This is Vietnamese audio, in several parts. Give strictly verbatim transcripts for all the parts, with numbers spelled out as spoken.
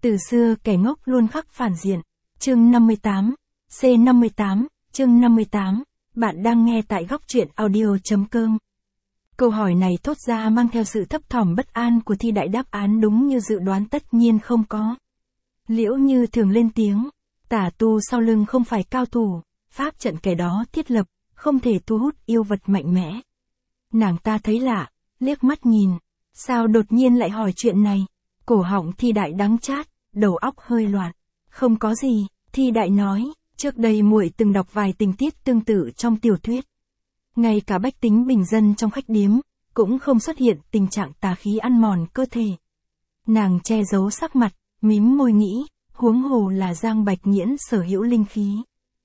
Từ xưa kẻ ngốc luôn khắc phản diện. Chương năm mươi tám, C năm mươi tám, chương năm mươi tám, bạn đang nghe tại góc truyện audio.com. Câu hỏi này thốt ra mang theo sự thấp thỏm bất an của Thi Đại, đáp án đúng như dự đoán tất nhiên không có. Liễu Như thường lên tiếng, tả tu sau lưng không phải cao thủ, pháp trận kẻ đó thiết lập, không thể thu hút yêu vật mạnh mẽ. Nàng ta thấy lạ, liếc mắt nhìn, sao đột nhiên lại hỏi chuyện này, cổ họng Thi Đại đắng chát, đầu óc hơi loạn. Không có gì, Thi Đại nói, trước đây muội từng đọc vài tình tiết tương tự trong tiểu thuyết. Ngay cả bách tính bình dân trong khách điếm, cũng không xuất hiện tình trạng tà khí ăn mòn cơ thể. Nàng che giấu sắc mặt, mím môi nghĩ, huống hồ là Giang Bạch Nghiễn sở hữu linh khí.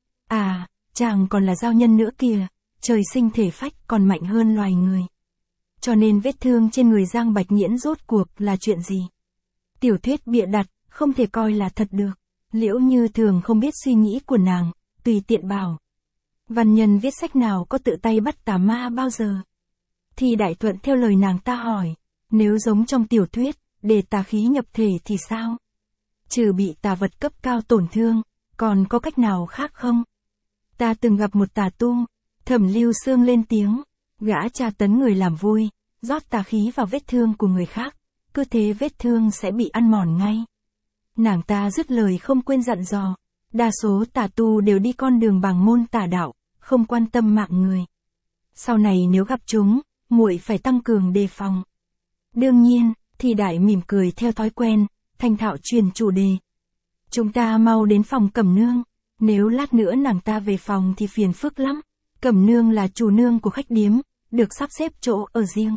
À, chàng còn là giao nhân nữa kìa, trời sinh thể phách còn mạnh hơn loài người. Cho nên vết thương trên người Giang Bạch Nghiễn rốt cuộc là chuyện gì? Tiểu thuyết bịa đặt, không thể coi là thật được. Liễu Như thường không biết suy nghĩ của nàng, tùy tiện bảo. Văn nhân viết sách nào có tự tay bắt tà ma bao giờ? Thì Đại thuận theo lời nàng ta hỏi, nếu giống trong tiểu thuyết, để tà khí nhập thể thì sao? Trừ bị tà vật cấp cao tổn thương, còn có cách nào khác không? Ta từng gặp một tà tu, Thẩm Lưu Xương lên tiếng, gã tra tấn người làm vui, rót tà khí vào vết thương của người khác, cứ thế vết thương sẽ bị ăn mòn ngay. Nàng ta dứt lời không quên dặn dò, đa số tà tu đều đi con đường bàng môn tà đạo, không quan tâm mạng người. Sau này nếu gặp chúng, muội phải tăng cường đề phòng. Đương nhiên, Thi Đại mỉm cười theo thói quen, thành thạo truyền chủ đề. Chúng ta mau đến phòng Cẩm Nương, nếu lát nữa nàng ta về phòng thì phiền phức lắm. Cẩm Nương là chủ nương của khách điếm, được sắp xếp chỗ ở riêng.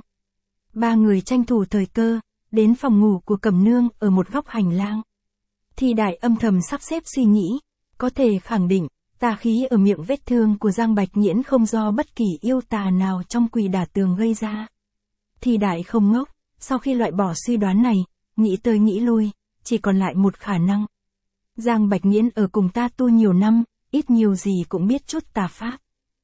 Ba người tranh thủ thời cơ, đến phòng ngủ của Cẩm Nương ở một góc hành lang. Thi Đại âm thầm sắp xếp suy nghĩ, có thể khẳng định, tà khí ở miệng vết thương của Giang Bạch Nghiễn không do bất kỳ yêu tà nào trong Quỷ Đả Tường gây ra. Thi Đại không ngốc, sau khi loại bỏ suy đoán này, nghĩ tới nghĩ lui, chỉ còn lại một khả năng. Giang Bạch Nghiễn ở cùng ta tu nhiều năm, ít nhiều gì cũng biết chút tà pháp.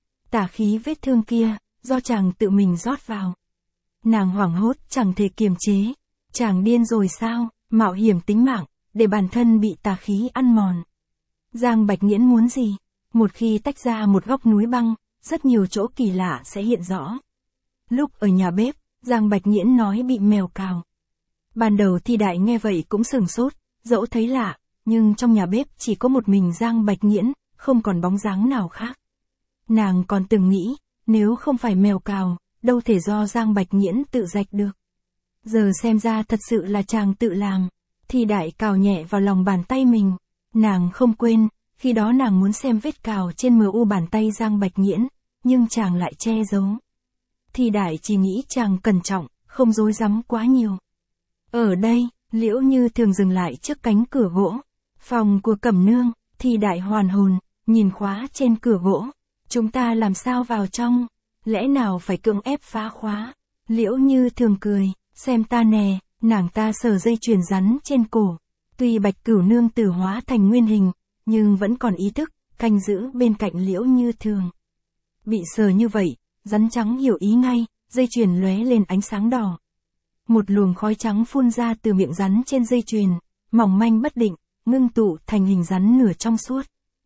Tà khí vết thương kia, do chàng tự mình rót vào. Nàng hoảng hốt chẳng thể kiềm chế, chàng điên rồi sao, mạo hiểm tính mạng, để bản thân bị tà khí ăn mòn. Giang Bạch Nghiễn muốn gì? Một khi tách ra một góc núi băng, rất nhiều chỗ kỳ lạ sẽ hiện rõ. Lúc ở nhà bếp, Giang Bạch Nghiễn nói bị mèo cào. Ban đầu Thi Đại nghe vậy cũng sửng sốt, dẫu thấy lạ, nhưng trong nhà bếp chỉ có một mình Giang Bạch Nghiễn, không còn bóng dáng nào khác. Nàng còn từng nghĩ, nếu không phải mèo cào, đâu thể do Giang Bạch Nghiễn tự rạch được. Giờ xem ra thật sự là chàng tự làm. Thi Đại cào nhẹ vào lòng bàn tay mình. Nàng không quên, khi đó nàng muốn xem vết cào trên mờ u bàn tay Giang Bạch Nghiễn, nhưng chàng lại che giấu. Thi Đại chỉ nghĩ chàng cẩn trọng, không rối rắm quá nhiều. Ở đây, Liễu Như thường dừng lại trước cánh cửa gỗ. Phòng của Cẩm Nương, Thi Đại hoàn hồn, nhìn khóa trên cửa gỗ. Chúng ta làm sao vào trong? Lẽ nào phải cưỡng ép phá khóa? Liễu Như thường cười, xem ta nè, nàng ta sờ dây chuyền rắn trên cổ. Tuy Bạch Cửu Nương tử hóa thành nguyên hình, nhưng vẫn còn ý thức, canh giữ bên cạnh Liễu Như thường. Bị sờ như vậy, rắn trắng hiểu ý ngay, dây chuyền lóe lên ánh sáng đỏ. Một luồng khói trắng phun ra từ miệng rắn trên dây chuyền, mỏng manh bất định, ngưng tụ thành hình rắn nửa trong suốt.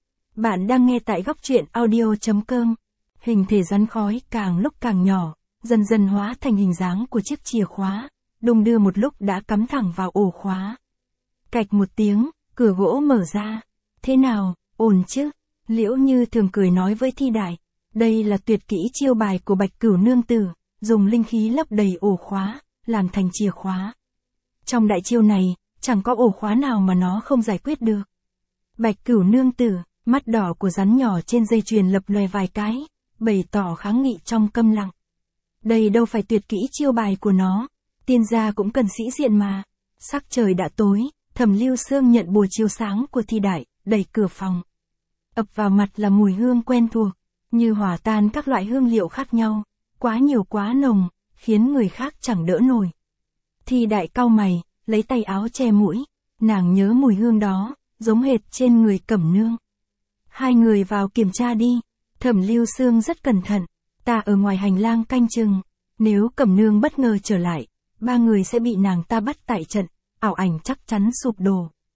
Bạn đang nghe tại góc truyện audio.com. Hình thể rắn khói càng lúc càng nhỏ, dần dần hóa thành hình dáng của chiếc chìa khóa, đung đưa một lúc đã cắm thẳng vào ổ khóa. Cạch một tiếng, cửa gỗ mở ra. Thế nào, ổn chứ? Liễu Như thường cười nói với Thi Đại. Đây là tuyệt kỹ chiêu bài của Bạch Cửu Nương tử, dùng linh khí lấp đầy ổ khóa, làm thành chìa khóa. Trong đại chiêu này, chẳng có ổ khóa nào mà nó không giải quyết được. Bạch Cửu Nương tử, mắt đỏ của rắn nhỏ trên dây chuyền lập lòe vài cái, bày tỏ kháng nghị trong câm lặng. Đây đâu phải tuyệt kỹ chiêu bài của nó, tiên gia cũng cần sĩ diện mà. Sắc trời đã tối, Thẩm Lưu Xương nhận bùa chiếu sáng của Thi Đại, đẩy cửa phòng. Ập vào mặt là mùi hương quen thuộc, như hòa tan các loại hương liệu khác nhau, quá nhiều quá nồng, khiến người khác chẳng đỡ nổi. Thi Đại cau mày, lấy tay áo che mũi, nàng nhớ mùi hương đó, giống hệt trên người Cẩm Nương. Hai người vào kiểm tra đi. Thẩm Lưu Xương rất cẩn thận, ta ở ngoài hành lang canh chừng, nếu Cẩm Nương bất ngờ trở lại, ba người sẽ bị nàng ta bắt tại trận, ảo ảnh chắc chắn sụp đổ.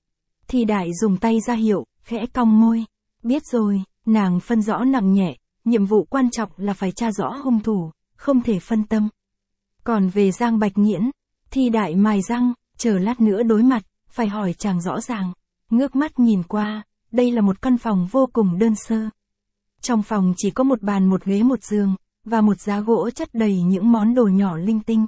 Thi đại dùng tay ra hiệu, khẽ cong môi. Biết rồi, nàng phân rõ nặng nhẹ, nhiệm vụ quan trọng là phải tra rõ hung thủ, không thể phân tâm. Còn về Giang Bạch Nghiễn, Thi đại mài răng, chờ lát nữa đối mặt, phải hỏi chàng rõ ràng. Ngước mắt nhìn qua, đây là một căn phòng vô cùng đơn sơ. Trong phòng chỉ có một bàn một ghế một giường, và một giá gỗ chất đầy những món đồ nhỏ linh tinh.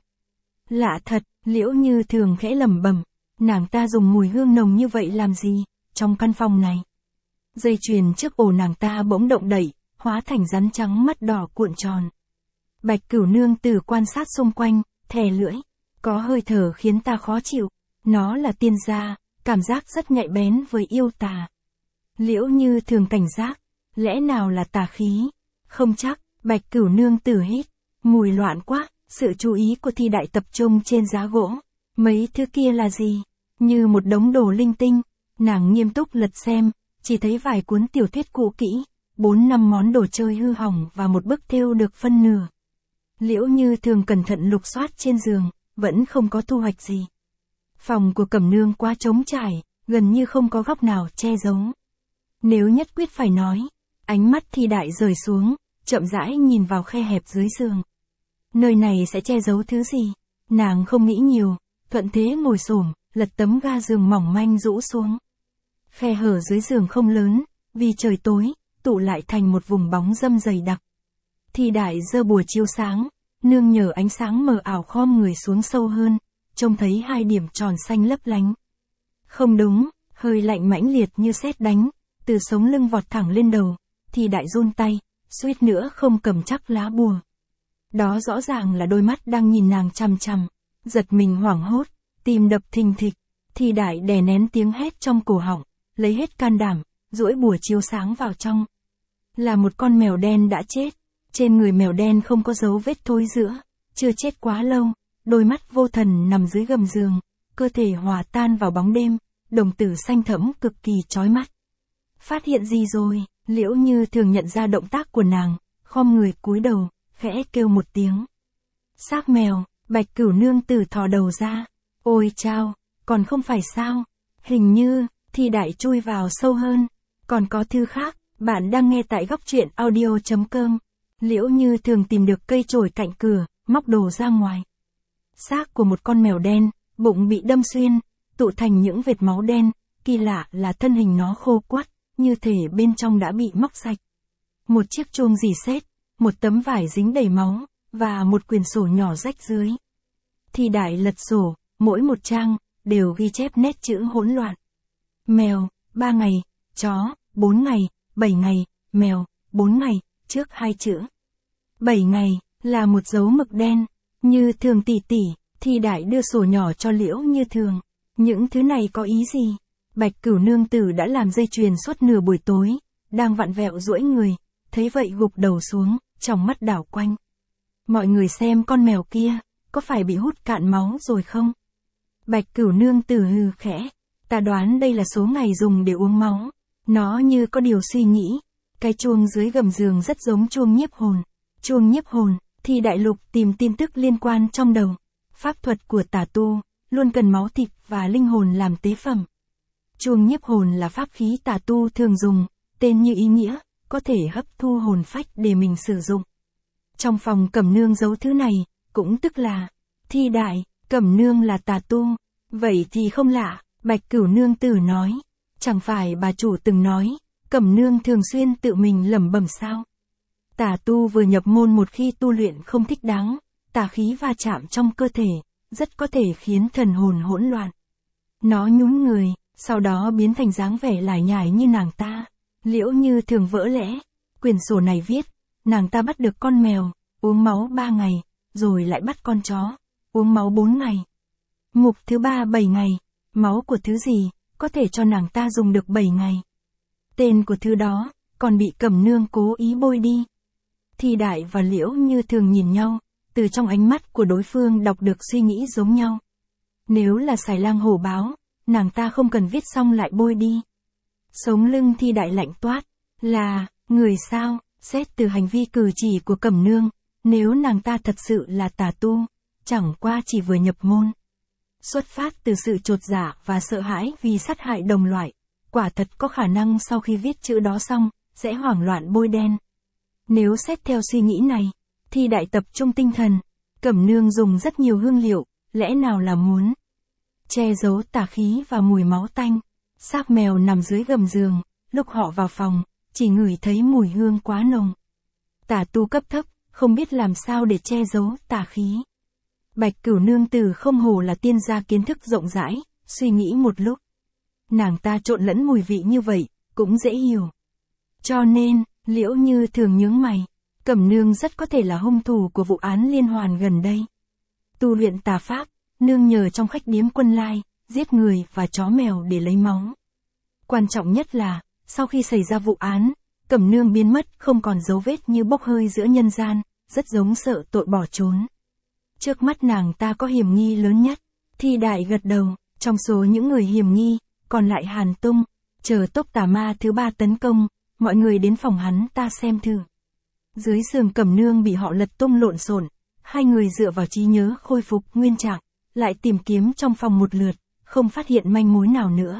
Lạ thật, Liễu Như Thường khẽ lẩm bẩm, nàng ta dùng mùi hương nồng như vậy làm gì, trong căn phòng này. Dây chuyền trước ổ nàng ta bỗng động đậy, hóa thành rắn trắng mắt đỏ cuộn tròn. Bạch Cửu Nương Tử quan sát xung quanh, thè lưỡi, có hơi thở khiến ta khó chịu, nó là tiên gia, cảm giác rất nhạy bén với yêu tà. Liễu Như Thường cảnh giác, lẽ nào là tà khí? Không chắc, Bạch Cửu Nương Tử hít, mùi loạn quá, sự chú ý của Thi đại tập trung trên giá gỗ. Mấy thứ kia là gì? Như một đống đồ linh tinh, nàng nghiêm túc lật xem, chỉ thấy vài cuốn tiểu thuyết cũ kỹ, bốn năm món đồ chơi hư hỏng và một bức thêu được phân nửa. Liễu Như Thường cẩn thận lục soát trên giường, vẫn không có thu hoạch gì. Phòng của Cẩm Nương quá trống trải, gần như không có góc nào che giấu. Nếu nhất quyết phải nói, ánh mắt Thi đại rời xuống, chậm rãi nhìn vào khe hẹp dưới giường. Nơi này sẽ che giấu thứ gì? Nàng không nghĩ nhiều, thuận thế ngồi xổm, lật tấm ga giường mỏng manh rũ xuống. Khe hở dưới giường không lớn, vì trời tối, tụ lại thành một vùng bóng râm dày đặc. Thi đại giơ bùa chiếu sáng, nương nhờ ánh sáng mờ ảo khom người xuống sâu hơn, trông thấy hai điểm tròn xanh lấp lánh. Không đúng, hơi lạnh mãnh liệt như sét đánh, từ sống lưng vọt thẳng lên đầu, Thi đại run tay, suýt nữa không cầm chắc lá bùa. Đó rõ ràng là đôi mắt đang nhìn nàng chằm chằm, giật mình hoảng hốt, tim đập thình thịch, Thi đại đè nén tiếng hét trong cổ họng, lấy hết can đảm, duỗi bùa chiếu sáng vào trong. Là một con mèo đen đã chết, trên người mèo đen không có dấu vết thối rữa, chưa chết quá lâu, đôi mắt vô thần nằm dưới gầm giường, cơ thể hòa tan vào bóng đêm, đồng tử xanh thẫm cực kỳ chói mắt. Phát hiện gì rồi? Liễu Như Thường nhận ra động tác của nàng, khom người cúi đầu, khẽ kêu một tiếng. Xác mèo, Bạch Cửu Nương Tử thò đầu ra. Ôi chao, còn không phải sao? Hình như, Thi đại chui vào sâu hơn. Còn có thư khác, bạn đang nghe tại góc truyện audio chấm com. Liễu Như Thường tìm được cây chổi cạnh cửa, móc đồ ra ngoài. Xác của một con mèo đen, bụng bị đâm xuyên, tụ thành những vệt máu đen, kỳ lạ là thân hình nó khô quắt, như thể bên trong đã bị móc sạch. Một chiếc chuông rỉ sét, một tấm vải dính đầy máu, và một quyển sổ nhỏ rách dưới. Thi đại lật sổ, mỗi một trang, đều ghi chép nét chữ hỗn loạn. Mèo, ba ngày, chó, bốn ngày, bảy ngày, mèo, bốn ngày, trước hai chữ. Bảy ngày, là một dấu mực đen, Như Thường tỷ tỷ, Thi đại đưa sổ nhỏ cho Liễu Như Thường. Những thứ này có ý gì? Bạch Cửu Nương Tử đã làm dây chuyền suốt nửa buổi tối, đang vặn vẹo duỗi người, thấy vậy gục đầu xuống, trong mắt đảo quanh. Mọi người xem con mèo kia, có phải bị hút cạn máu rồi không? Bạch Cửu Nương Tử hừ khẽ, ta đoán đây là số ngày dùng để uống máu. Nó như có điều suy nghĩ, cái chuông dưới gầm giường rất giống chuông nhiếp hồn. Chuông nhiếp hồn, Thi đại lục tìm tin tức liên quan trong đầu. Pháp thuật của tà tu, luôn cần máu thịt và linh hồn làm tế phẩm. Chuông nhiếp hồn là pháp khí tà tu thường dùng, tên như ý nghĩa, có thể hấp thu hồn phách để mình sử dụng. Trong phòng Cẩm Nương giấu thứ này, cũng tức là, Thi đại, Cẩm Nương là tà tu, vậy thì không lạ, Bạch Cửu Nương Tử nói, chẳng phải bà chủ từng nói, Cẩm Nương thường xuyên tự mình lẩm bẩm sao? Tà tu vừa nhập môn một khi tu luyện không thích đáng, tà khí va chạm trong cơ thể, rất có thể khiến thần hồn hỗn loạn. Nó nhún người, sau đó biến thành dáng vẻ lải nhải như nàng ta. Liễu Như Thường vỡ lẽ, quyển sổ này viết, nàng ta bắt được con mèo, uống máu ba ngày, rồi lại bắt con chó, uống máu bốn ngày. Mục thứ ba bảy ngày, máu của thứ gì, có thể cho nàng ta dùng được bảy ngày. Tên của thứ đó, còn bị Cẩm Nương cố ý bôi đi. Thi đại và Liễu Như Thường nhìn nhau, từ trong ánh mắt của đối phương đọc được suy nghĩ giống nhau. Nếu là xài lang hổ báo, nàng ta không cần viết xong lại bôi đi. Sống lưng Thi đại lạnh toát, là, người sao, xét từ hành vi cử chỉ của Cẩm Nương, nếu nàng ta thật sự là tà tu, chẳng qua chỉ vừa nhập môn. Xuất phát từ sự chột dạ và sợ hãi vì sát hại đồng loại, quả thật có khả năng sau khi viết chữ đó xong, sẽ hoảng loạn bôi đen. Nếu xét theo suy nghĩ này, thì đại tập trung tinh thần, Cẩm Nương dùng rất nhiều hương liệu, lẽ nào là muốn che giấu tà khí và mùi máu tanh. Xác mèo nằm dưới gầm giường, lúc họ vào phòng, chỉ ngửi thấy mùi hương quá nồng. Tà tu cấp thấp, không biết làm sao để che giấu tà khí. Bạch Cửu nương tử không hổ là tiên gia kiến thức rộng rãi, suy nghĩ một lúc. Nàng ta trộn lẫn mùi vị như vậy, cũng dễ hiểu. Cho nên, Liễu Như thường nhướng mày, Cẩm Nương rất có thể là hung thủ của vụ án liên hoàn gần đây. Tu luyện tà pháp, nương nhờ trong khách điếm Quân Lai, giết người và chó mèo để lấy máu. Quan trọng nhất là, sau khi xảy ra vụ án, Cẩm Nương biến mất không còn dấu vết như bốc hơi giữa nhân gian, rất giống sợ tội bỏ trốn. Trước mắt nàng ta có hiểm nghi lớn nhất. Thi Đại gật đầu, trong số những người hiểm nghi, còn lại Hàn Tung, chờ tốc tà ma thứ ba tấn công, mọi người đến phòng hắn ta xem thử. Dưới giường Cẩm Nương bị họ lật tung lộn xộn, hai người dựa vào trí nhớ khôi phục nguyên trạng, lại tìm kiếm trong phòng một lượt, không phát hiện manh mối nào nữa.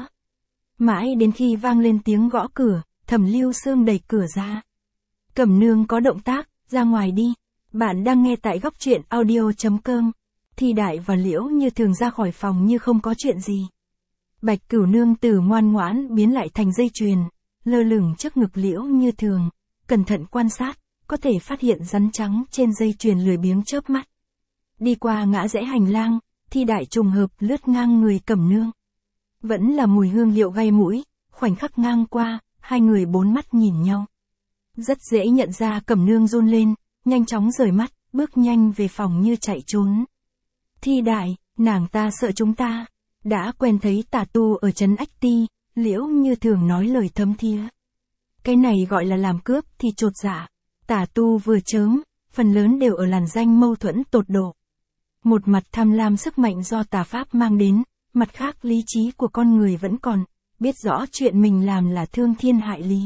Mãi đến khi vang lên tiếng gõ cửa, Thẩm Lưu Sương đẩy cửa ra. Cẩm Nương có động tác, ra ngoài đi. Bạn đang nghe tại góc truyện audio chấm com. Thi Đại và Liễu Như thường ra khỏi phòng như không có chuyện gì. Bạch Cửu nương tử ngoan ngoãn biến lại thành dây chuyền, lơ lửng trước ngực Liễu Như thường, cẩn thận quan sát, có thể phát hiện rắn trắng trên dây chuyền lười biếng chớp mắt. Đi qua ngã rẽ hành lang, Thi Đại trùng hợp lướt ngang người Cẩm Nương. Vẫn là mùi hương liệu gây mũi, khoảnh khắc ngang qua, hai người bốn mắt nhìn nhau. Rất dễ nhận ra Cẩm Nương run lên, nhanh chóng rời mắt, bước nhanh về phòng như chạy trốn. Thi Đại, nàng ta sợ chúng ta. Đã quen thấy tà tu ở trấn Ách Ti, Liễu Như thường nói lời thấm thía. Cái này gọi là làm cướp thì chột dạ. Tà tu vừa chớm, phần lớn đều ở làn danh mâu thuẫn tột độ. Một mặt tham lam sức mạnh do tà pháp mang đến, mặt khác lý trí của con người vẫn còn, biết rõ chuyện mình làm là thương thiên hại lý.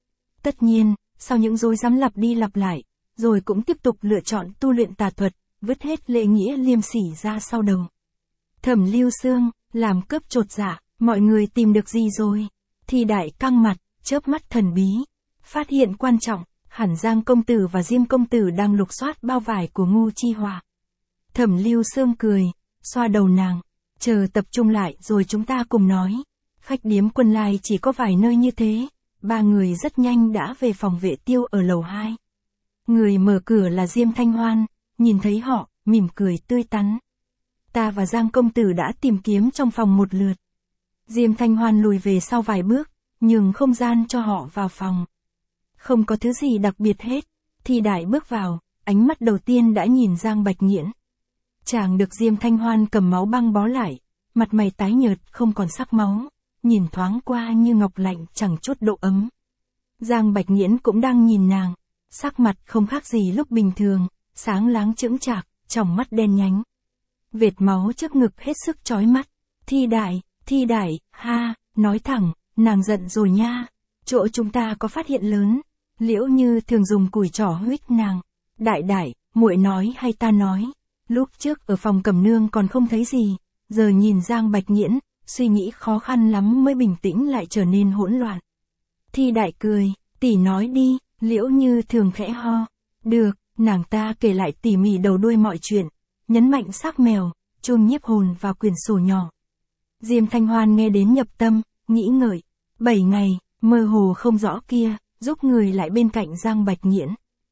Tất nhiên, sau những dối dám lặp đi lặp lại, rồi cũng tiếp tục lựa chọn tu luyện tà thuật, vứt hết lễ nghĩa liêm sỉ ra sau đầu. Thẩm Lưu Sương, làm cướp chột dạ, mọi người tìm được gì rồi? Thi Đại căng mặt, chớp mắt thần bí. Phát hiện quan trọng, hẳn Giang công tử và Diêm công tử đang lục soát bao vải của Ngu Chi Hòa. Thẩm Lưu Sương cười, xoa đầu nàng, chờ tập trung lại rồi chúng ta cùng nói. Khách điếm Quân Lai chỉ có vài nơi như thế, ba người rất nhanh đã về phòng vệ tiêu ở lầu hai. Người mở cửa là Diêm Thanh Hoan, nhìn thấy họ, mỉm cười tươi tắn. Ta và Giang công tử đã tìm kiếm trong phòng một lượt. Diêm Thanh Hoan lùi về sau vài bước, nhường không gian cho họ vào phòng. Không có thứ gì đặc biệt hết. Thi Đại bước vào, ánh mắt đầu tiên đã nhìn Giang Bạch Nghiễn. Chàng được Diêm Thanh Hoan cầm máu băng bó lại, mặt mày tái nhợt không còn sắc máu, nhìn thoáng qua như ngọc lạnh chẳng chút độ ấm. Giang Bạch Nghiễn cũng đang nhìn nàng, sắc mặt không khác gì lúc bình thường, sáng láng chững chạc, tròng mắt đen nhánh. Vệt máu trước ngực hết sức chói mắt. Thi Đại, Thi Đại, ha, nói thẳng, nàng giận rồi nha. Chỗ chúng ta có phát hiện lớn. Liễu Như thường dùng cùi trỏ huých nàng. Đại đại, muội nói hay ta nói? Lúc trước ở phòng Cẩm Nương còn không thấy gì, giờ nhìn Giang Bạch Nghiễn, suy nghĩ khó khăn lắm mới bình tĩnh lại trở nên hỗn loạn. Thi Đại cười, tỷ nói đi. Liễu Như thường khẽ ho. Được, nàng ta kể lại tỉ mỉ đầu đuôi mọi chuyện, nhấn mạnh xác mèo, chuông nhiếp hồn vào quyển sổ nhỏ. Diêm Thanh Hoan nghe đến nhập tâm, nghĩ ngợi. Bảy ngày, mơ hồ không rõ kia, giúp người lại bên cạnh Giang Bạch Nghiễn.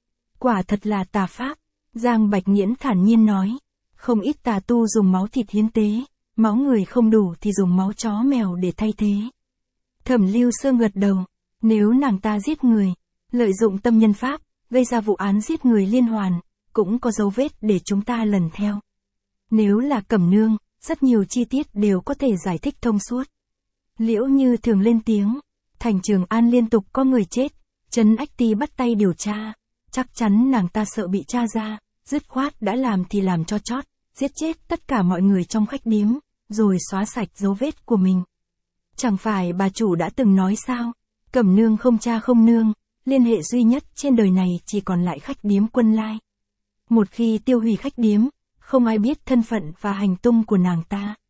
Quả thật là tà pháp. Giang Bạch Nghiễn thản nhiên nói. Không ít tà tu dùng máu thịt hiến tế, máu người không đủ thì dùng máu chó mèo để thay thế. Thẩm Lưu Sương gật đầu. Nếu nàng ta giết người, lợi dụng tâm nhân pháp, gây ra vụ án giết người liên hoàn, cũng có dấu vết để chúng ta lần theo. Nếu là Cẩm Nương, rất nhiều chi tiết đều có thể giải thích thông suốt. Liễu Như thường lên tiếng. Thành Trường An liên tục có người chết, trấn Ách Ti bắt tay điều tra. Chắc chắn nàng ta sợ bị tra ra, dứt khoát đã làm thì làm cho chót, giết chết tất cả mọi người trong khách điếm, rồi xóa sạch dấu vết của mình. Chẳng phải bà chủ đã từng nói sao? Cẩm Nương không cha không nương, liên hệ duy nhất trên đời này chỉ còn lại khách điếm Quân Lai. Một khi tiêu hủy khách điếm, không ai biết thân phận và hành tung của nàng ta.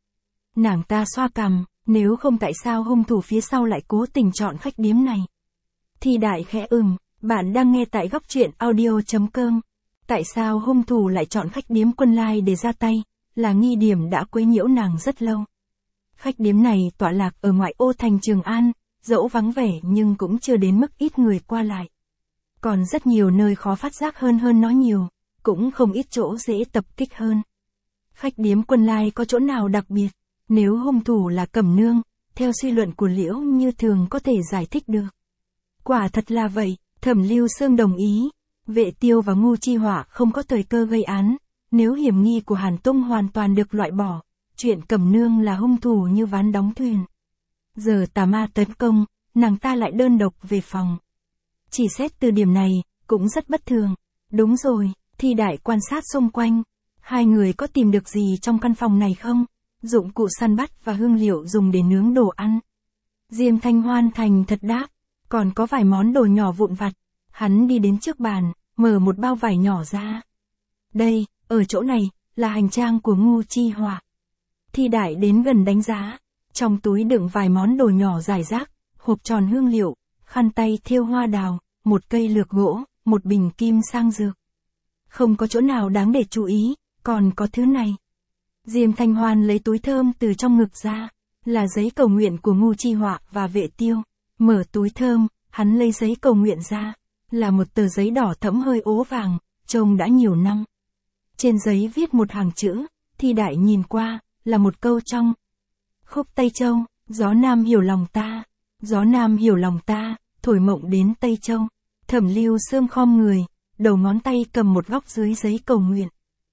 Nàng ta xoa cằm, nếu không tại sao hung thủ phía sau lại cố tình chọn khách điếm này. Thi Đại khẽ ừm, bạn đang nghe tại góc truyện audio.com. Tại sao hung thủ lại chọn khách điếm Quân Lai để ra tay, là nghi điểm đã quấy nhiễu nàng rất lâu. Khách điếm này tọa lạc ở ngoại ô thành Trường An, dẫu vắng vẻ nhưng cũng chưa đến mức ít người qua lại. Còn rất nhiều nơi khó phát giác hơn hơn nó nhiều, cũng không ít chỗ dễ tập kích hơn. Khách điếm Quân Lai có chỗ nào đặc biệt? Nếu hung thủ là Cẩm Nương, theo suy luận của Liễu Như Thường có thể giải thích được. Quả thật là vậy, Thẩm Lưu Sương đồng ý. Vệ Tiêu và Ngu Chi Họa không có thời cơ gây án, nếu hiểm nghi của Hàn Tung hoàn toàn được loại bỏ, chuyện Cẩm Nương là hung thủ như ván đóng thuyền. Giờ tà ma tấn công, nàng ta lại đơn độc về phòng. Chỉ xét từ điểm này, cũng rất bất thường. Đúng rồi, Thi Đại quan sát xung quanh. Hai người có tìm được gì trong căn phòng này không? Dụng cụ săn bắt và hương liệu dùng để nướng đồ ăn. Diêm Thanh Hoan thành thật đáp, còn có vài món đồ nhỏ vụn vặt. Hắn đi đến trước bàn, mở một bao vải nhỏ ra. Đây, ở chỗ này, là hành trang của Ngu Chi Họa. Thi Đại đến gần đánh giá. Trong túi đựng vài món đồ nhỏ rải rác, hộp tròn hương liệu, khăn tay thêu hoa đào, một cây lược gỗ, một bình kim sang dược. Không có chỗ nào đáng để chú ý, còn có thứ này. Diêm Thanh Hoan lấy túi thơm từ trong ngực ra, là giấy cầu nguyện của Ngu Chi Họa và Vệ Tiêu. Mở túi thơm, hắn lấy giấy cầu nguyện ra, là một tờ giấy đỏ thẫm hơi ố vàng, trông đã nhiều năm. Trên giấy viết một hàng chữ, Thi Đại nhìn qua, là một câu trong khúc Tây Châu, gió nam hiểu lòng ta, gió nam hiểu lòng ta, thổi mộng đến Tây Châu. Thẩm Lưu Sương khom người, đầu ngón tay cầm một góc dưới giấy cầu nguyện.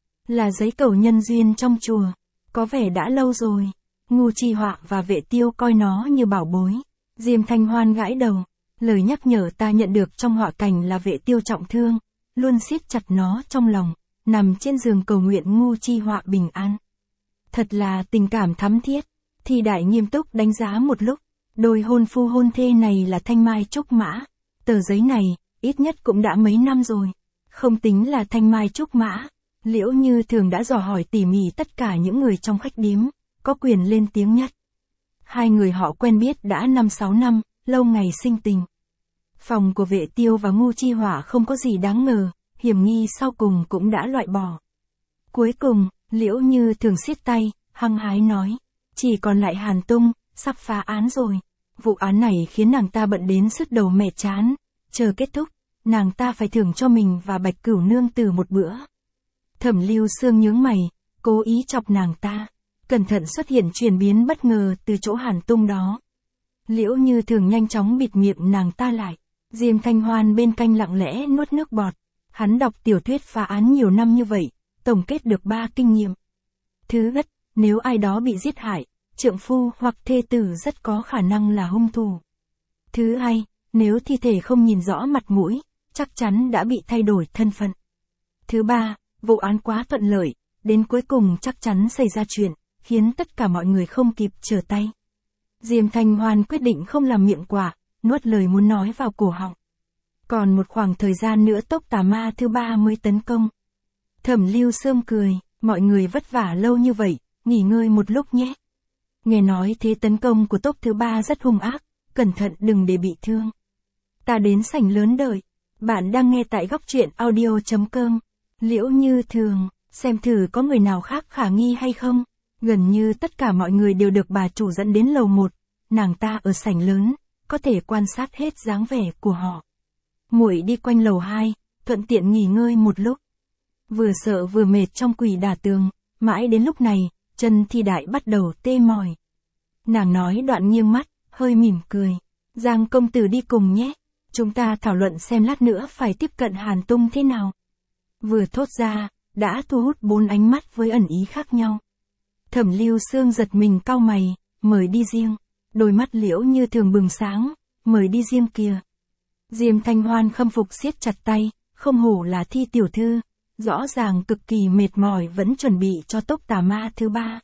Là giấy cầu nhân duyên trong chùa, có vẻ đã lâu rồi. Ngu Chi Họa và Vệ Tiêu coi nó như bảo bối. Diêm Thanh Hoan gãi đầu, lời nhắc nhở ta nhận được trong họa cảnh là Vệ Tiêu trọng thương, luôn siết chặt nó trong lòng, nằm trên giường cầu nguyện Ngu Chi Họa bình an. Thật là tình cảm thắm thiết. Thi Đại nghiêm túc đánh giá một lúc, đôi hôn phu hôn thê này là Thanh Mai Trúc Mã. Tờ giấy này, ít nhất cũng đã mấy năm rồi. Không tính là Thanh Mai Trúc Mã, Liễu Như Thường đã dò hỏi tỉ mỉ tất cả những người trong khách điếm, có quyền lên tiếng nhất. Hai người họ quen biết đã năm sáu năm, lâu ngày sinh tình. Phòng của Vệ Tiêu và Ngu Chi Họa không có gì đáng ngờ, hiểm nghi sau cùng cũng đã loại bỏ. Cuối cùng, Liễu Như Thường siết tay, hăng hái nói, chỉ còn lại Hàn Tung, sắp phá án rồi. Vụ án này khiến nàng ta bận đến sứt đầu mẻ chán, chờ kết thúc, nàng ta phải thưởng cho mình và Bạch Cửu Nương Tử một bữa. Thẩm Lưu Sương nhướng mày, cố ý chọc nàng ta, cẩn thận xuất hiện chuyển biến bất ngờ từ chỗ Hàn Tung đó. Liễu Như Thường nhanh chóng bịt miệng nàng ta lại. Diêm Thanh Hoan bên cạnh lặng lẽ nuốt nước bọt. Hắn đọc tiểu thuyết phá án nhiều năm như vậy, tổng kết được ba kinh nghiệm. Thứ nhất, nếu ai đó bị giết hại, trượng phu hoặc thê tử rất có khả năng là hung thủ. Thứ hai, nếu thi thể không nhìn rõ mặt mũi, chắc chắn đã bị thay đổi thân phận. Thứ ba, vụ án quá thuận lợi, đến cuối cùng chắc chắn xảy ra chuyện, khiến tất cả mọi người không kịp trở tay. Diêm Thanh Hoan quyết định không làm miệng quả, nuốt lời muốn nói vào cổ họng. Còn một khoảng thời gian nữa tốc tà ma thứ ba mới tấn công. Thẩm Lưu Sương cười, mọi người vất vả lâu như vậy, nghỉ ngơi một lúc nhé. Nghe nói thế tấn công của tốc thứ ba rất hung ác, cẩn thận đừng để bị thương. Ta đến sảnh lớn đợi. Bạn đang nghe tại góc truyện audio.com. Liễu Như Thường, xem thử có người nào khác khả nghi hay không. Gần như tất cả mọi người đều được bà chủ dẫn đến lầu một. Nàng ta ở sảnh lớn, có thể quan sát hết dáng vẻ của họ. Muội đi quanh lầu hai, thuận tiện nghỉ ngơi một lúc. Vừa sợ vừa mệt trong quỷ đả tường, mãi đến lúc này, chân Thi Đại bắt đầu tê mỏi. Nàng nói đoạn nghiêng mắt, hơi mỉm cười. Giang công tử đi cùng nhé. Chúng ta thảo luận xem lát nữa phải tiếp cận Hàn Tung thế nào. Vừa thốt ra, đã thu hút bốn ánh mắt với ẩn ý khác nhau. Thẩm Lưu Sương giật mình cau mày, mời đi riêng. Đôi mắt Liễu Như Thường bừng sáng, mời đi riêng kìa. Diêm Thanh Hoan khâm phục siết chặt tay, không hổ là Thi tiểu thư, rõ ràng cực kỳ mệt mỏi vẫn chuẩn bị cho tốc tà ma thứ ba.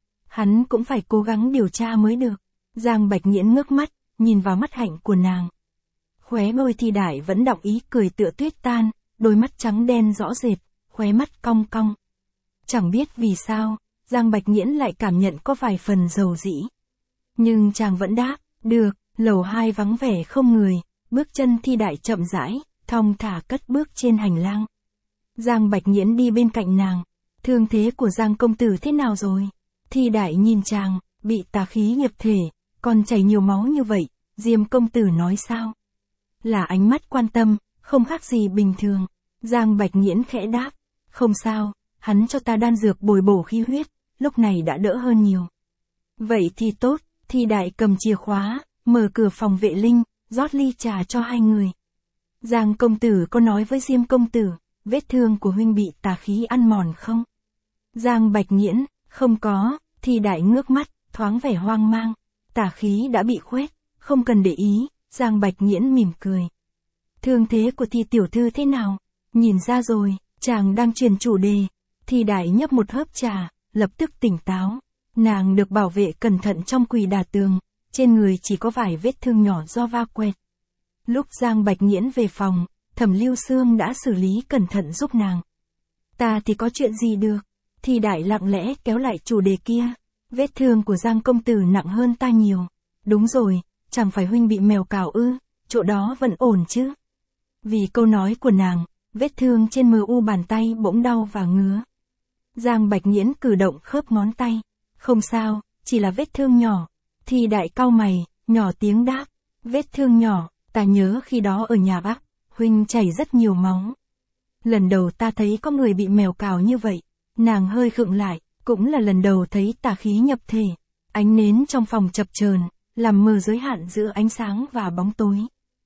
Hắn cũng phải cố gắng điều tra mới được. Giang Bạch Nghiễn ngước mắt, nhìn vào mắt hạnh của nàng. Khóe môi Thi Đại vẫn đọng ý cười tựa tuyết tan, đôi mắt trắng đen rõ rệt, khóe mắt cong cong. Chẳng biết vì sao, Giang Bạch Nghiễn lại cảm nhận có vài phần dầu dĩ. Nhưng chàng vẫn đáp, được, lầu hai vắng vẻ không người, bước chân Thi Đại chậm rãi, thong thả cất bước trên hành lang. Giang Bạch Nghiễn đi bên cạnh nàng, thương thế của Giang công tử thế nào rồi? Thi Đại nhìn chàng, bị tà khí nhập thể, còn chảy nhiều máu như vậy, Diêm công tử nói sao? Là ánh mắt quan tâm, không khác gì bình thường. Giang Bạch Nghiễn khẽ đáp, không sao, hắn cho ta đan dược bồi bổ khí huyết, lúc này đã đỡ hơn nhiều. Vậy thì tốt, Thi Đại cầm chìa khóa, mở cửa phòng vệ linh, rót ly trà cho hai người. Giang công tử có nói với Diêm công tử, vết thương của huynh bị tà khí ăn mòn không? Giang Bạch Nghiễn, không có, Thi Đại ngước mắt, thoáng vẻ hoang mang. Tà khí đã bị khuét, không cần để ý, Giang Bạch Nghiễn mỉm cười. Thương thế của Thi tiểu thư thế nào? Nhìn ra rồi, chàng đang truyền chủ đề. Thi Đại nhấp một hớp trà, lập tức tỉnh táo. Nàng được bảo vệ cẩn thận trong quỳ đà tường, trên người chỉ có vài vết thương nhỏ do va quẹt. Lúc Giang Bạch Nghiễn về phòng, Thẩm Lưu Sương đã xử lý cẩn thận giúp nàng. Ta thì có chuyện gì được? Thi Đại lặng lẽ kéo lại chủ đề kia. Vết thương của Giang công tử nặng hơn ta nhiều. Đúng rồi, chẳng phải huynh bị mèo cào ư, chỗ đó vẫn ổn chứ? Vì câu nói của nàng, vết thương trên mờ u bàn tay bỗng đau và ngứa. Giang Bạch Nghiễn cử động khớp ngón tay. Không sao, chỉ là vết thương nhỏ. Thi Đại cau mày, nhỏ tiếng đáp. Vết thương nhỏ, ta nhớ khi đó ở nhà bác, huynh chảy rất nhiều máu. Lần đầu ta thấy có người bị mèo cào như vậy. Nàng hơi khựng lại, cũng là lần đầu thấy tà khí nhập thể. Ánh nến trong phòng chập chờn, làm mờ giới hạn giữa ánh sáng và bóng tối.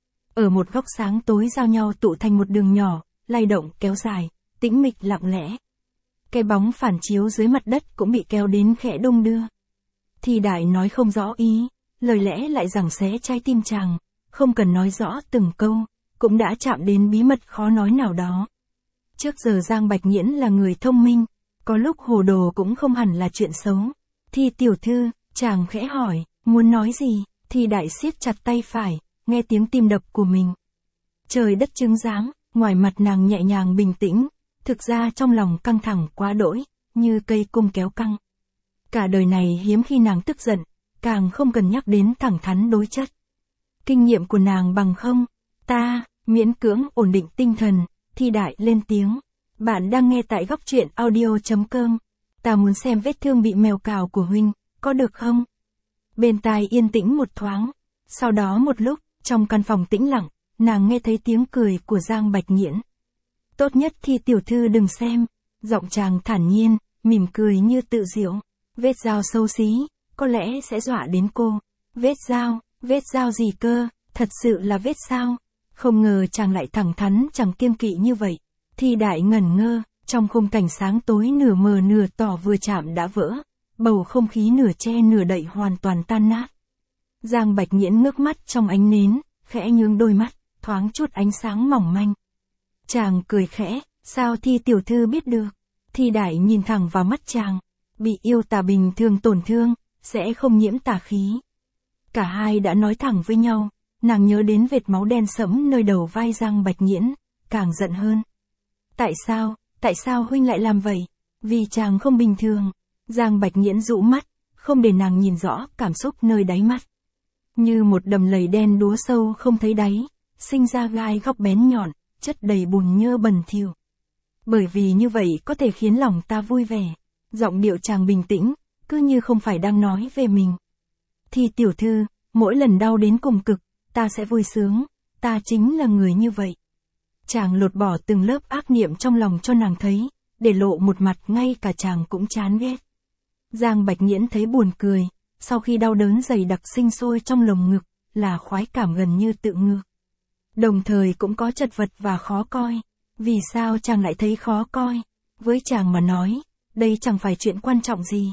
Ở một góc sáng tối giao nhau tụ thành một đường nhỏ, lay động kéo dài, tĩnh mịch lặng lẽ. Cái bóng phản chiếu dưới mặt đất cũng bị kéo đến khẽ đung đưa. Thi Đại nói không rõ ý, lời lẽ lại giằng xé trái tim chàng, không cần nói rõ từng câu, cũng đã chạm đến bí mật khó nói nào đó. Trước giờ Giang Bạch Nghiễn là người thông minh, có lúc hồ đồ cũng không hẳn là chuyện xấu. Thi tiểu thư, chàng khẽ hỏi, muốn nói gì? Thi Đại siết chặt tay phải, nghe tiếng tim đập của mình. Trời đất chứng giám, ngoài mặt nàng nhẹ nhàng bình tĩnh, thực ra trong lòng căng thẳng quá đỗi, như cây cung kéo căng. Cả đời này hiếm khi nàng tức giận, càng không cần nhắc đến thẳng thắn đối chất. Kinh nghiệm của nàng bằng không? Ta, miễn cưỡng ổn định tinh thần, Thi Đại lên tiếng. Bạn đang nghe tại góc truyện audio chấm com. Ta muốn xem vết thương bị mèo cào của huynh, có được không? Bên tai yên tĩnh một thoáng. Sau đó một lúc, trong căn phòng tĩnh lặng, nàng nghe thấy tiếng cười của Giang Bạch Nghiễn. Tốt nhất Thi tiểu thư đừng xem. Giọng chàng thản nhiên, mỉm cười như tự diệu. Vết dao xấu xí, có lẽ sẽ dọa đến cô. Vết dao, vết dao gì cơ, thật sự là vết sao? Không ngờ chàng lại thẳng thắn chẳng kiêng kỵ như vậy. Thi Đại ngẩn ngơ, trong khung cảnh sáng tối nửa mờ nửa tỏ vừa chạm đã vỡ. Bầu không khí nửa che nửa đậy hoàn toàn tan nát. Giang Bạch Nghiễn ngước mắt trong ánh nến, khẽ nhướng đôi mắt, thoáng chút ánh sáng mỏng manh. Chàng cười khẽ, sao Thi tiểu thư biết được? Thi Đại nhìn thẳng vào mắt chàng, bị yêu tà bình thường tổn thương, sẽ không nhiễm tà khí. Cả hai đã nói thẳng với nhau, nàng nhớ đến vệt máu đen sẫm nơi đầu vai Giang Bạch Nghiễn, càng giận hơn. Tại sao, tại sao huynh lại làm vậy? Vì chàng không bình thường. Giang Bạch Nghiễn dụ mắt, không để nàng nhìn rõ cảm xúc nơi đáy mắt. Như một đầm lầy đen đúa sâu không thấy đáy, sinh ra gai góc bén nhọn, chất đầy bùn nhơ bẩn thỉu. Bởi vì như vậy có thể khiến lòng ta vui vẻ. Giọng điệu chàng bình tĩnh, cứ như không phải đang nói về mình. Thi tiểu thư, mỗi lần đau đến cùng cực, ta sẽ vui sướng, ta chính là người như vậy. Chàng lột bỏ từng lớp ác niệm trong lòng cho nàng thấy, để lộ một mặt ngay cả chàng cũng chán ghét. Giang Bạch Nghiễn thấy buồn cười, sau khi đau đớn dày đặc sinh sôi trong lồng ngực, là khoái cảm gần như tự ngược. Đồng thời cũng có chật vật và khó coi. Vì sao chàng lại thấy khó coi? Với chàng mà nói, đây chẳng phải chuyện quan trọng gì.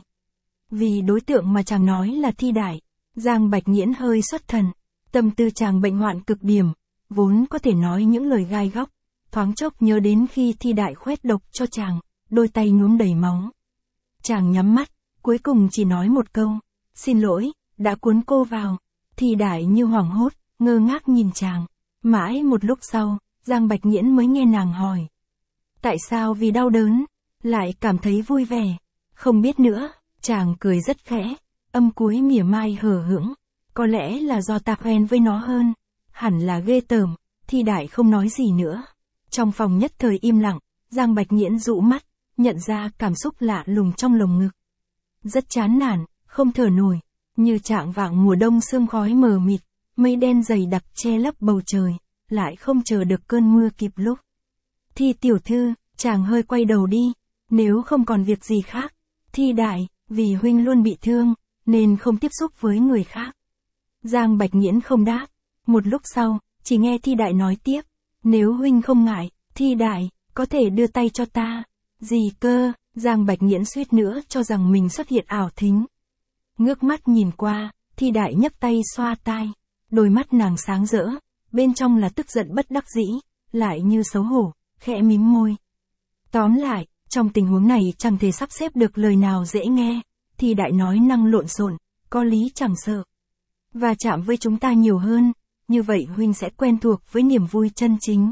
Vì đối tượng mà chàng nói là Thi Đại. Giang Bạch Nghiễn hơi xuất thần. Tâm tư chàng bệnh hoạn cực điểm, vốn có thể nói những lời gai góc. Thoáng chốc nhớ đến khi Thi Đại khoét độc cho chàng, đôi tay nhuốm đầy máu. Chàng nhắm mắt, cuối cùng chỉ nói một câu. Xin lỗi, đã cuốn cô vào. Thi Đại như hoảng hốt, ngơ ngác nhìn chàng. Mãi một lúc sau, Giang Bạch Nghiễn mới nghe nàng hỏi. Tại sao vì đau đớn, lại cảm thấy vui vẻ? Không biết nữa, chàng cười rất khẽ, âm cuối mỉa mai hờ hững. Có lẽ là do ta quen với nó hơn. Hẳn là ghê tởm, Thi Đại không nói gì nữa. Trong phòng nhất thời im lặng, Giang Bạch Nghiễn dụ mắt, nhận ra cảm xúc lạ lùng trong lồng ngực. Rất chán nản, không thở nổi, như trạng vạng mùa đông sương khói mờ mịt, mây đen dày đặc che lấp bầu trời, lại không chờ được cơn mưa kịp lúc. Thi tiểu thư, chàng hơi quay đầu đi, nếu không còn việc gì khác. Thi Đại, vì huynh luôn bị thương, nên không tiếp xúc với người khác. Giang Bạch Nghiễn không đáp. Một lúc sau, chỉ nghe Thi Đại nói tiếp, nếu huynh không ngại, Thi Đại, có thể đưa tay cho ta. Gì cơ? Giang Bạch Nghiễn suýt nữa cho rằng mình xuất hiện ảo thính. Ngước mắt nhìn qua, Thi Đại nhấc tay xoa tai. Đôi mắt nàng sáng rỡ, bên trong là tức giận bất đắc dĩ, lại như xấu hổ, khẽ mím môi. Tóm lại, trong tình huống này chẳng thể sắp xếp được lời nào dễ nghe. Thi Đại nói năng lộn xộn, có lý chẳng sợ. Và chạm với chúng ta nhiều hơn, như vậy huynh sẽ quen thuộc với niềm vui chân chính.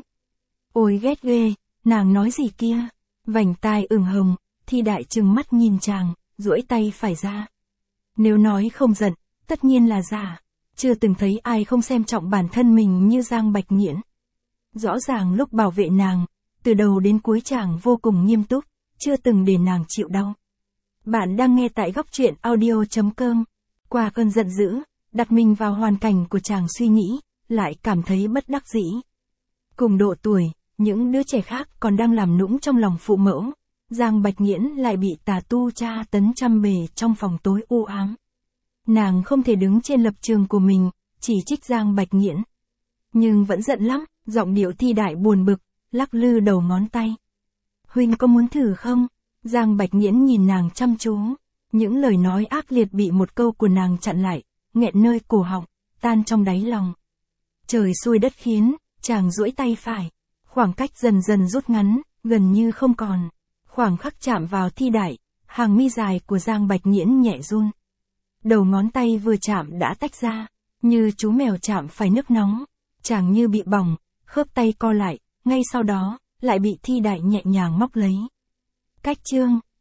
Ôi ghét ghê, nàng nói gì kia? Vành tai ửng hồng, Thi Đại trừng mắt nhìn chàng, duỗi tay phải ra. Nếu nói không giận, tất nhiên là giả. Chưa từng thấy ai không xem trọng bản thân mình như Giang Bạch Nghiễn. Rõ ràng lúc bảo vệ nàng, từ đầu đến cuối chàng vô cùng nghiêm túc, chưa từng để nàng chịu đau. Bạn đang nghe tại góc truyện audio chấm com. Qua cơn giận dữ, đặt mình vào hoàn cảnh của chàng suy nghĩ, lại cảm thấy bất đắc dĩ. Cùng độ tuổi, những đứa trẻ khác còn đang làm nũng trong lòng phụ mẫu. Giang Bạch Nghiễn lại bị tà tu tra tấn trăm bề trong phòng tối u ám. Nàng không thể đứng trên lập trường của mình, chỉ trích Giang Bạch Nghiễn. Nhưng vẫn giận lắm, giọng điệu Thi Đại buồn bực, lắc lư đầu ngón tay. Huynh có muốn thử không? Giang Bạch Nghiễn nhìn nàng chăm chú. Những lời nói ác liệt bị một câu của nàng chặn lại, nghẹn nơi cổ họng, tan trong đáy lòng. Trời xui đất khiến, chàng duỗi tay phải. Khoảng cách dần dần rút ngắn, gần như không còn. Khoảng khắc chạm vào Thi Đại, hàng mi dài của Giang Bạch Nghiễn nhẹ run. Đầu ngón tay vừa chạm đã tách ra, như chú mèo chạm phải nước nóng. Chàng như bị bỏng, khớp tay co lại, ngay sau đó, lại bị Thi Đại nhẹ nhàng móc lấy. Cách chương,